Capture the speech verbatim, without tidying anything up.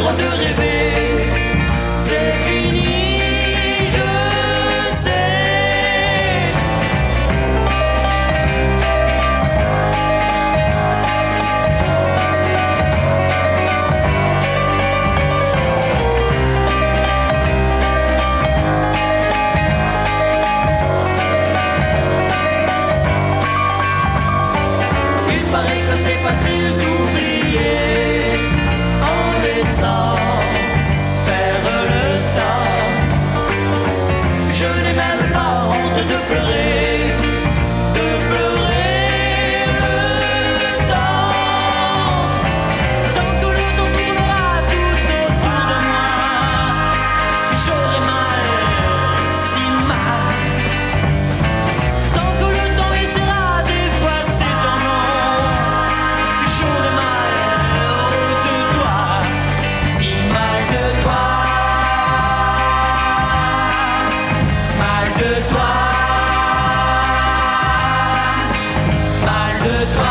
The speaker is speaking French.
droit de rêver. C'est fini, je sais. Il paraît que c'est facile d'oublier en laissant faire le temps. Je n'ai même pas honte de pleurer, de pleurer le temps. Tant que le temps tournera tout autour de moi, j'aurai mal, si mal. Tant que le temps essaiera d'effacer ton nom, j'aurai mal de toi, si mal de toi, mal de toi, mal de toi.